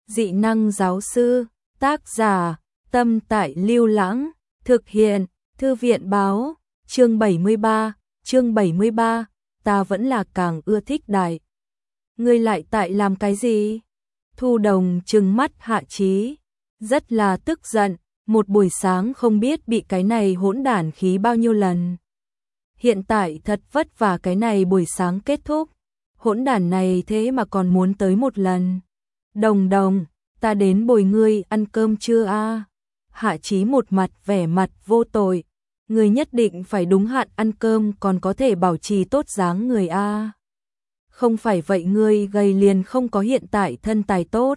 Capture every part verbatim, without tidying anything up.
Dị năng giáo sư, tác giả, Tâm Tại Lưu Lãng, thực hiện, Thư viện báo, chương bảy mươi ba, chương bảy mươi ba, ta vẫn là càng ưa thích Đại. Ngươi lại tại làm cái gì? Thu Đồng trừng mắt Hạ Chí, rất là tức giận, một buổi sáng không biết bị cái này hỗn đản khí bao nhiêu lần. Hiện tại thật vất vả cái này buổi sáng kết thúc, hỗn đản này thế mà còn muốn tới một lần. Đồng Đồng, ta đến bồi ngươi ăn cơm chưa a? Hạ Chí một mặt vẻ mặt vô tội, ngươi nhất định phải đúng hạn ăn cơm còn có thể bảo trì tốt dáng người a. Không phải vậy ngươi gầy liền không có hiện tại thân tài tốt.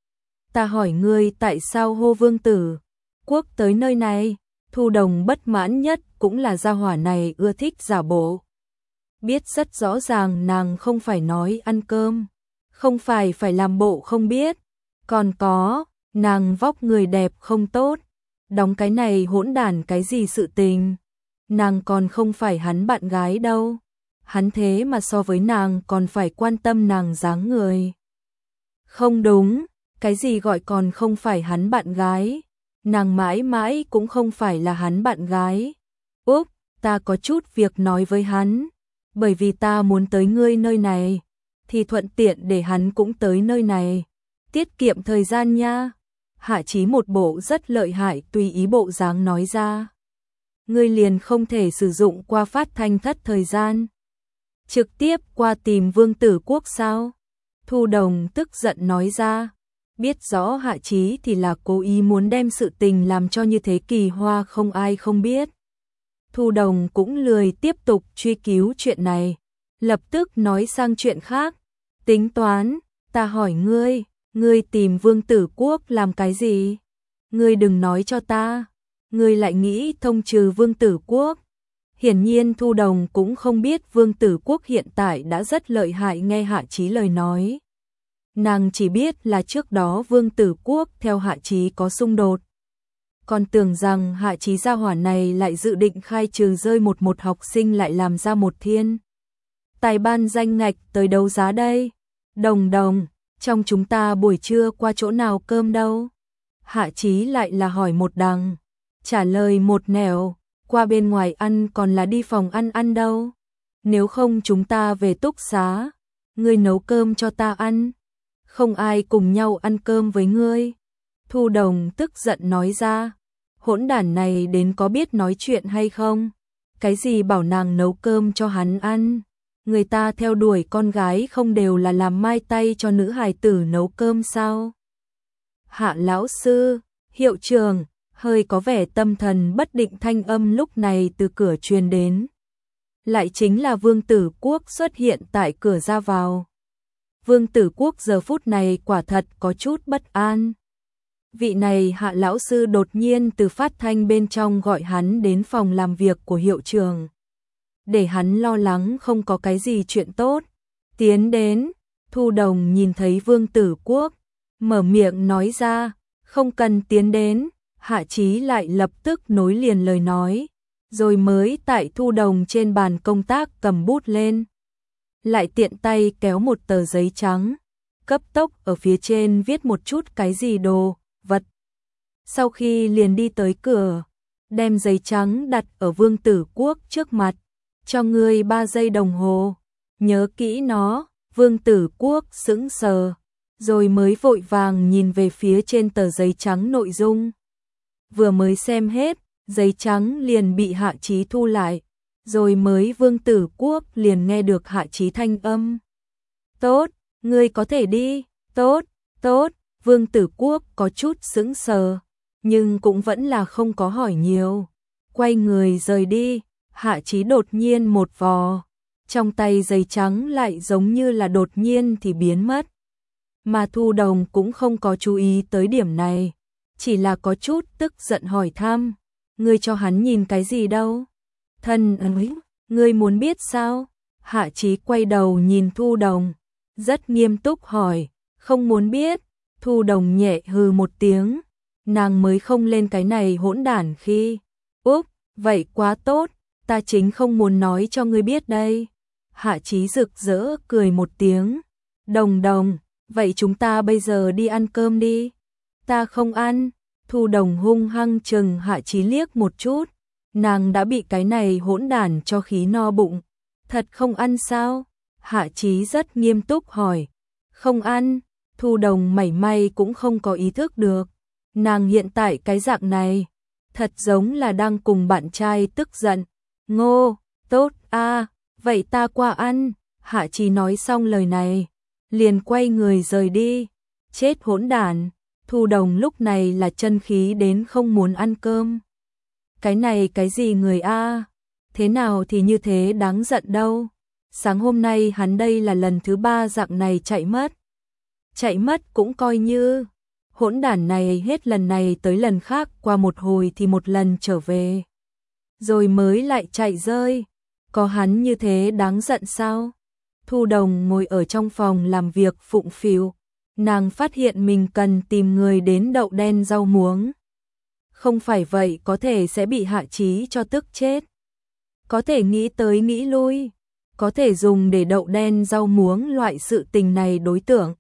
Ta hỏi ngươi tại sao hô Vương Tử Quốc tới nơi này? Thu Đồng bất mãn nhất cũng là gia hỏa này ưa thích giả bộ. Biết rất rõ ràng nàng không phải nói ăn cơm, không phải phải làm bộ không biết. Còn có, nàng vóc người đẹp không tốt, đóng cái này hỗn đản cái gì sự tình. Nàng còn không phải hắn bạn gái đâu. Hắn thế mà so với nàng còn phải quan tâm nàng dáng người. Không đúng, cái gì gọi còn không phải hắn bạn gái. Nàng mãi mãi cũng không phải là hắn bạn gái. Úp, ta có chút việc nói với hắn. Bởi vì ta muốn tới ngươi nơi này, thì thuận tiện để hắn cũng tới nơi này. Tiết kiệm thời gian nha. Hạ Chí một bộ rất lợi hại tùy ý bộ dáng nói ra. Ngươi liền không thể sử dụng qua phát thanh thất thời gian. Trực tiếp qua tìm Vương Tử Quốc sao? Thu Đồng tức giận nói ra. Biết rõ Hạ Chí thì là cố ý muốn đem sự tình làm cho như thế kỳ hoa không ai không biết. Thu Đồng cũng lười tiếp tục truy cứu chuyện này, lập tức nói sang chuyện khác. Tính toán, ta hỏi ngươi, ngươi tìm Vương Tử Quốc làm cái gì? Ngươi đừng nói cho ta, ngươi lại nghĩ thông trừ Vương Tử Quốc. Hiển nhiên Thu Đồng cũng không biết Vương Tử Quốc hiện tại đã rất lợi hại nghe Hạ Chí lời nói. Nàng chỉ biết là trước đó Vương Tử Quốc theo Hạ Chí có xung đột. Còn tưởng rằng Hạ Chí gia hỏa này lại dự định khai trừ rơi một một học sinh lại làm ra một thiên tài ban danh ngạch tới đấu giá đây. Đồng Đồng, trong chúng ta buổi trưa qua chỗ nào cơm đâu? Hạ Chí lại là hỏi một đằng, trả lời một nẻo, qua bên ngoài ăn còn là đi phòng ăn ăn đâu. Nếu không chúng ta về túc xá, ngươi nấu cơm cho ta ăn. Không ai cùng nhau ăn cơm với ngươi. Thu Đồng tức giận nói ra. Hỗn đản này đến có biết nói chuyện hay không? Cái gì bảo nàng nấu cơm cho hắn ăn? Người ta theo đuổi con gái không đều là làm mai tay cho nữ hài tử nấu cơm sao? Hạ lão sư, hiệu trưởng, hơi có vẻ tâm thần bất định thanh âm lúc này từ cửa truyền đến. Lại chính là Vương Tử Quốc xuất hiện tại cửa ra vào. Vương Tử Quốc giờ phút này quả thật có chút bất an. Vị này Hạ lão sư đột nhiên từ phát thanh bên trong gọi hắn đến phòng làm việc của hiệu trưởng. Để hắn lo lắng không có cái gì chuyện tốt. Tiến đến, Thu Đồng nhìn thấy Vương Tử Quốc, mở miệng nói ra, không cần tiến đến. Hạ Chí lại lập tức nối liền lời nói, rồi mới tại Thu Đồng trên bàn công tác cầm bút lên. Lại tiện tay kéo một tờ giấy trắng, cấp tốc ở phía trên viết một chút cái gì đồ, vật. Sau khi liền đi tới cửa, đem giấy trắng đặt ở Vương Tử Quốc trước mặt, cho ngươi ba giây đồng hồ, nhớ kỹ nó. Vương Tử Quốc sững sờ, rồi mới vội vàng nhìn về phía trên tờ giấy trắng nội dung. Vừa mới xem hết, giấy trắng liền bị Hạ Chí thu lại, rồi mới Vương Tử Quốc liền nghe được Hạ Chí thanh âm. Tốt, ngươi có thể đi, tốt, tốt. Vương Tử Quốc có chút sững sờ, nhưng cũng vẫn là không có hỏi nhiều. Quay người rời đi, Hạ Chí đột nhiên một vò, trong tay giấy trắng lại giống như là đột nhiên thì biến mất. Mà Thu Đồng cũng không có chú ý tới điểm này, chỉ là có chút tức giận hỏi thăm, ngươi cho hắn nhìn cái gì đâu? Thân ơi, ngươi muốn biết sao? Hạ Chí quay đầu nhìn Thu Đồng, rất nghiêm túc hỏi, không muốn biết. Thu Đồng nhẹ hừ một tiếng, nàng mới không lên cái này hỗn đản khi. Úp, vậy quá tốt, ta chính không muốn nói cho ngươi biết đây. Hạ Chí rực rỡ cười một tiếng, Đồng Đồng, vậy chúng ta bây giờ đi ăn cơm đi. Ta không ăn. Thu Đồng hung hăng chừng Hạ Chí liếc một chút, nàng đã bị cái này hỗn đản cho khí no bụng. Thật không ăn sao? Hạ Chí rất nghiêm túc hỏi. Không ăn. Thu Đồng mảy may cũng không có ý thức được. Nàng hiện tại cái dạng này, thật giống là đang cùng bạn trai tức giận. Ngô, tốt a, vậy ta qua ăn. Hạ Chí nói xong lời này, liền quay người rời đi. Chết hỗn đản. Thu Đồng lúc này là chân khí đến không muốn ăn cơm. Cái này cái gì người a? Thế nào thì như thế đáng giận đâu. Sáng hôm nay hắn đây là lần thứ ba dạng này chạy mất. Chạy mất cũng coi như. Hỗn đản này hết lần này tới lần khác, qua một hồi thì một lần trở về. Rồi mới lại chạy rơi. Có hắn như thế đáng giận sao? Thu Đồng ngồi ở trong phòng làm việc phụng phịu. Nàng phát hiện mình cần tìm người đến đậu đen rau muống. Không phải vậy có thể sẽ bị Hạ Chí cho tức chết. Có thể nghĩ tới nghĩ lui, có thể dùng để đậu đen rau muống loại sự tình này đối tượng.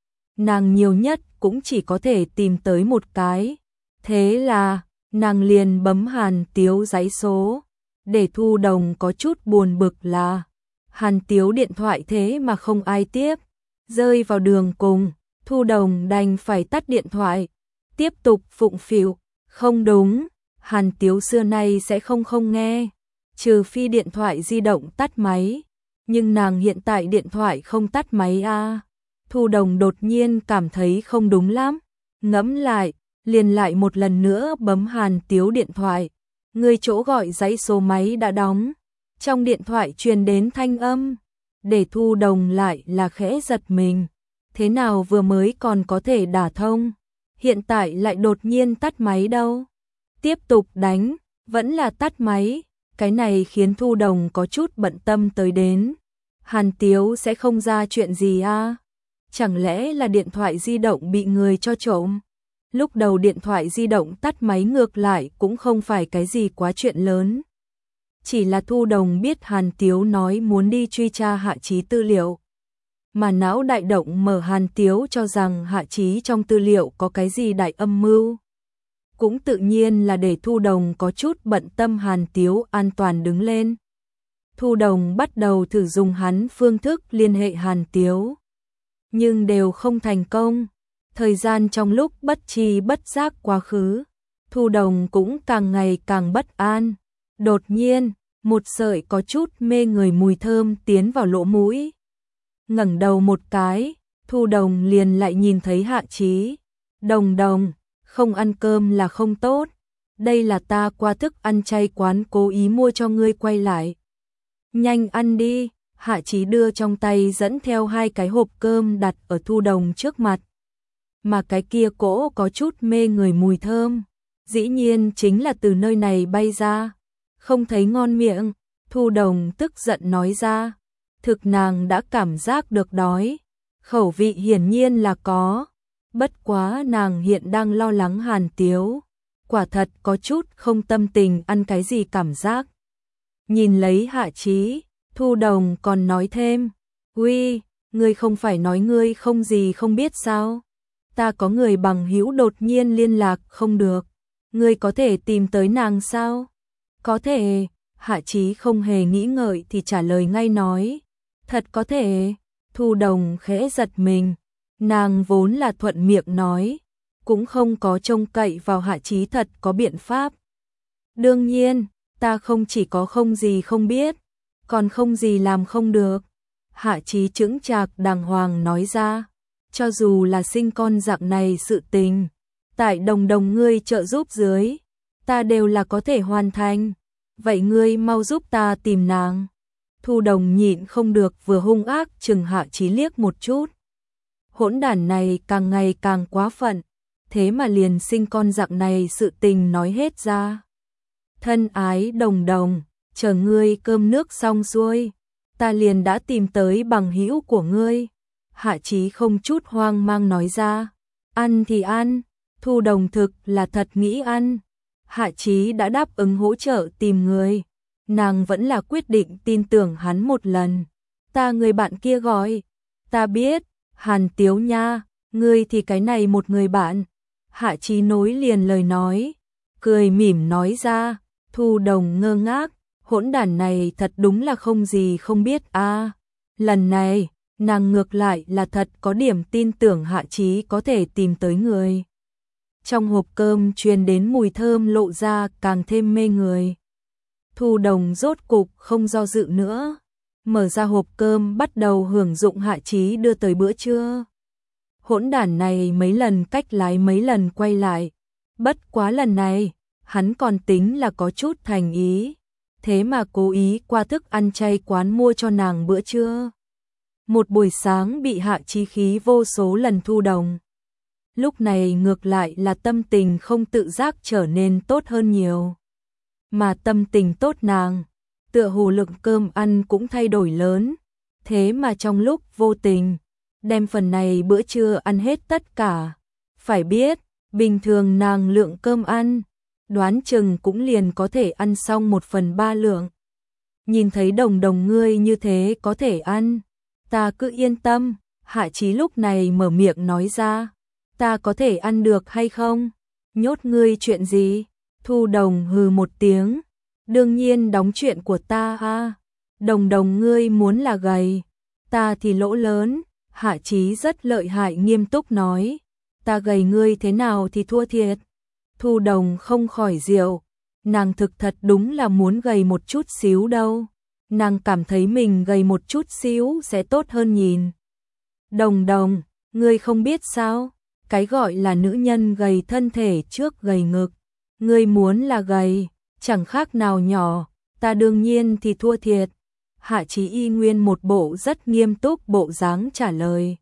Nàng nhiều nhất cũng chỉ có thể tìm tới một cái. Thế là, nàng liền bấm Hàn Tiếu giấy số. Để Thu Đồng có chút buồn bực là Hàn Tiếu điện thoại thế mà không ai tiếp. Rơi vào đường cùng, Thu Đồng đành phải tắt điện thoại. Tiếp tục phụng phịu. Không đúng, Hàn Tiếu xưa nay sẽ không không nghe. Trừ phi điện thoại di động tắt máy. Nhưng nàng hiện tại điện thoại không tắt máy a. À. Thu Đồng đột nhiên cảm thấy không đúng lắm. Ngẫm lại, liền lại một lần nữa bấm Hàn Tiếu điện thoại. Người chỗ gọi dãy số máy đã đóng. Trong điện thoại truyền đến thanh âm. Để Thu Đồng lại là khẽ giật mình. Thế nào vừa mới còn có thể đả thông, hiện tại lại đột nhiên tắt máy đâu. Tiếp tục đánh, vẫn là tắt máy. Cái này khiến Thu Đồng có chút bận tâm tới đến. Hàn Tiếu sẽ không ra chuyện gì à? Chẳng lẽ là điện thoại di động bị người cho trộm? Lúc đầu điện thoại di động tắt máy ngược lại cũng không phải cái gì quá chuyện lớn. Chỉ là Thu Đồng biết Hàn Tiếu nói muốn đi truy tra Hạ Chí tư liệu. Mà não đại động mở Hàn Tiếu cho rằng Hạ Chí trong tư liệu có cái gì đại âm mưu. Cũng tự nhiên là để Thu Đồng có chút bận tâm Hàn Tiếu an toàn đứng lên. Thu Đồng bắt đầu thử dùng hắn phương thức liên hệ Hàn Tiếu. Nhưng đều không thành công. Thời gian trong lúc bất tri bất giác quá khứ, Thu Đồng cũng càng ngày càng bất an. Đột nhiên, một sợi có chút mê người mùi thơm tiến vào lỗ mũi. Ngẩng đầu một cái, Thu Đồng liền lại nhìn thấy Hạ Chí. Đồng Đồng, không ăn cơm là không tốt. Đây là ta qua thức ăn chay quán cố ý mua cho ngươi quay lại. Nhanh ăn đi. Hạ Chí đưa trong tay dẫn theo hai cái hộp cơm đặt ở Thu Đồng trước mặt. Mà cái kia cỗ có chút mê người mùi thơm, dĩ nhiên chính là từ nơi này bay ra. Không thấy ngon miệng, Thu Đồng tức giận nói ra. Thực nàng đã cảm giác được đói, khẩu vị hiển nhiên là có. Bất quá nàng hiện đang lo lắng Hàn Tiếu, quả thật có chút không tâm tình ăn cái gì cảm giác. Nhìn lấy Hạ Chí, Thu Đồng còn nói thêm, uy, ngươi không phải nói ngươi không gì không biết sao? Ta có người bằng hữu đột nhiên liên lạc không được, ngươi có thể tìm tới nàng sao? Có thể. Hạ Chí không hề nghĩ ngợi thì trả lời ngay nói, thật có thể. Thu Đồng khẽ giật mình, nàng vốn là thuận miệng nói, cũng không có trông cậy vào Hạ Chí thật có biện pháp. Đương nhiên, ta không chỉ có không gì không biết, còn không gì làm không được. Hạ Chí chững chạc đàng hoàng nói ra, cho dù là sinh con dạng này sự tình, tại Đồng Đồng ngươi trợ giúp dưới, ta đều là có thể hoàn thành. Vậy ngươi mau giúp ta tìm nàng. Thu Đồng nhịn không được vừa hung ác chừng Hạ Chí liếc một chút. Hỗn đản này càng ngày càng quá phận, thế mà liền sinh con dạng này sự tình nói hết ra. Thân ái Đồng Đồng, chờ ngươi cơm nước xong xuôi, ta liền đã tìm tới bằng hữu của ngươi. Hạ Chí không chút hoang mang nói ra. Ăn thì ăn. Thu Đồng thực là thật nghĩ ăn. Hạ Chí đã đáp ứng hỗ trợ tìm người, nàng vẫn là quyết định tin tưởng hắn một lần. Ta người bạn kia gọi. Ta biết. Hàn Tiếu nha, ngươi thì cái này một người bạn. Hạ Chí nối liền lời nói, cười mỉm nói ra. Thu Đồng ngơ ngác, hỗn đản này thật đúng là không gì không biết a. À, lần này, nàng ngược lại là thật có điểm tin tưởng Hạ Chí có thể tìm tới người. Trong hộp cơm truyền đến mùi thơm lộ ra càng thêm mê người. Thu Đồng rốt cục không do dự nữa, mở ra hộp cơm bắt đầu hưởng dụng Hạ Chí đưa tới bữa trưa. Hỗn đản này mấy lần cách lái mấy lần quay lại, bất quá lần này, hắn còn tính là có chút thành ý, thế mà cố ý qua thức ăn chay quán mua cho nàng bữa trưa. Một buổi sáng bị Hạ Chí khí vô số lần Thu Đồng. Lúc này ngược lại là tâm tình không tự giác trở nên tốt hơn nhiều. Mà tâm tình tốt nàng, tựa hồ lượng cơm ăn cũng thay đổi lớn, thế mà trong lúc vô tình, đem phần này bữa trưa ăn hết tất cả. Phải biết, bình thường nàng lượng cơm ăn, đoán chừng cũng liền có thể ăn xong một phần ba lượng. Nhìn thấy Đồng Đồng ngươi như thế có thể ăn, ta cứ yên tâm. Hạ Chí lúc này mở miệng nói ra, ta có thể ăn được hay không? Nhốt ngươi chuyện gì? Thu Đồng hừ một tiếng, đương nhiên đóng chuyện của ta ha. Đồng Đồng ngươi muốn là gầy, ta thì lỗ lớn. Hạ Chí rất lợi hại nghiêm túc nói, ta gầy ngươi thế nào thì thua thiệt. Thu Đồng không khỏi diệu, nàng thực thật đúng là muốn gầy một chút xíu đâu. Nàng cảm thấy mình gầy một chút xíu sẽ tốt hơn nhìn. Đồng Đồng, ngươi không biết sao, cái gọi là nữ nhân gầy thân thể trước gầy ngực. Ngươi muốn là gầy, chẳng khác nào nhỏ, ta đương nhiên thì thua thiệt. Hạ Chí y nguyên một bộ rất nghiêm túc bộ dáng trả lời.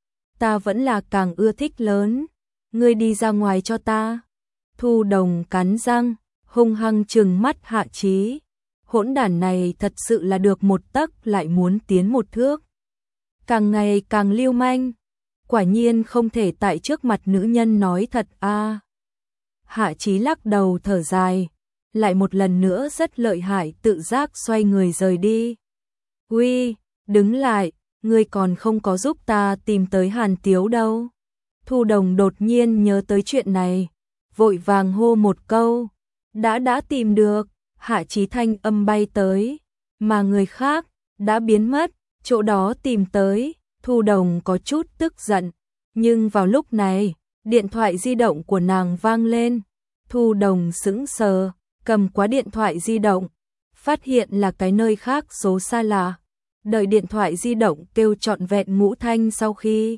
Ta vẫn là càng ưa thích lớn, ngươi đi ra ngoài cho ta. Thu Đồng cắn răng, hung hăng trừng mắt Hạ Chí. Hỗn đản này thật sự là được một tấc lại muốn tiến một thước. Càng ngày càng lưu manh, quả nhiên không thể tại trước mặt nữ nhân nói thật a. À. Hạ Chí lắc đầu thở dài, lại một lần nữa rất lợi hại tự giác xoay người rời đi. Uy, đứng lại, ngươi còn không có giúp ta tìm tới Hàn Tiếu đâu. Thu Đồng đột nhiên nhớ tới chuyện này, vội vàng hô một câu, đã đã tìm được. Hạ Chí thanh âm bay tới, mà người khác đã biến mất, chỗ đó tìm tới. Thu Đồng có chút tức giận, nhưng vào lúc này, điện thoại di động của nàng vang lên. Thu Đồng sững sờ, cầm qua điện thoại di động, phát hiện là cái nơi khác số xa lạ. Đợi điện thoại di động kêu trọn vẹn ngũ thanh sau khi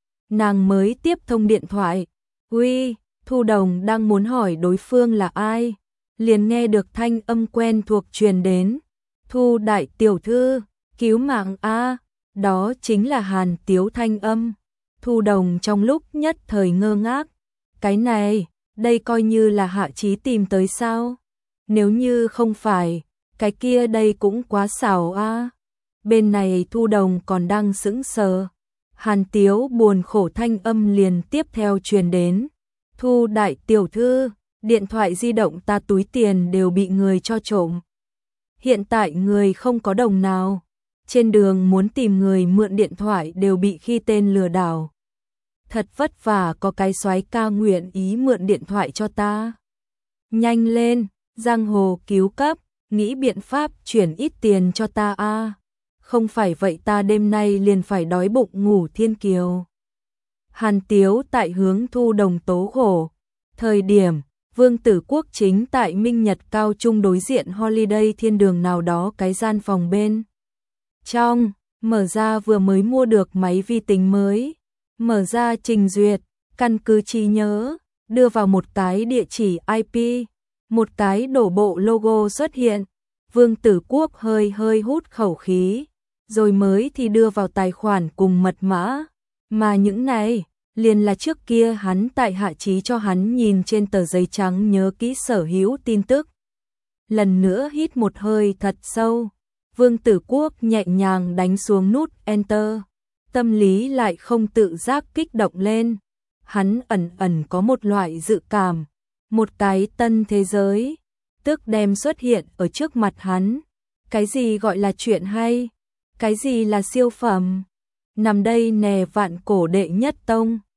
nàng mới tiếp thông điện thoại. Uy, Thu Đồng đang muốn hỏi đối phương là ai, liền nghe được thanh âm quen thuộc truyền đến. Thu đại tiểu thư, cứu mạng a. Đó chính là Hàn Tiếu thanh âm. Thu Đồng trong lúc nhất thời ngơ ngác, cái này, đây coi như là Hạ Chí tìm tới sao? Nếu như không phải, cái kia đây cũng quá xảo a. Bên này Thu Đồng còn đang sững sờ, Hàn Tiếu buồn khổ thanh âm liền tiếp theo truyền đến. Thu đại tiểu thư, điện thoại di động ta túi tiền đều bị người cho trộm. Hiện tại người không có đồng nào, trên đường muốn tìm người mượn điện thoại đều bị khi tên lừa đảo. Thật vất vả có cái soái ca nguyện ý mượn điện thoại cho ta. Nhanh lên, giang hồ cứu cấp, nghĩ biện pháp chuyển ít tiền cho ta a. Không phải vậy ta đêm nay liền phải đói bụng ngủ thiên kiều. Hàn Tiếu tại hướng Thu Đồng tố khổ. Thời điểm, Vương Tử Quốc chính tại Minh Nhật Cao Trung đối diện Holiday Thiên Đường nào đó cái gian phòng bên trong, mở ra vừa mới mua được máy vi tính mới, mở ra trình duyệt, căn cứ trí nhớ, đưa vào một cái địa chỉ i pê, một cái đổ bộ logo xuất hiện. Vương Tử Quốc hơi hơi hút khẩu khí, rồi mới thì đưa vào tài khoản cùng mật mã, mà những này liền là trước kia hắn tại Hạ Chí cho hắn nhìn trên tờ giấy trắng nhớ kỹ sở hữu tin tức. Lần nữa hít một hơi thật sâu, Vương Tử Quốc nhẹ nhàng đánh xuống nút Enter, tâm lý lại không tự giác kích động lên. Hắn ẩn ẩn có một loại dự cảm, một cái tân thế giới tức đem xuất hiện ở trước mặt hắn. Cái gì gọi là chuyện hay? Cái gì là siêu phẩm? nằm đây nè vạn cổ đệ nhất tông.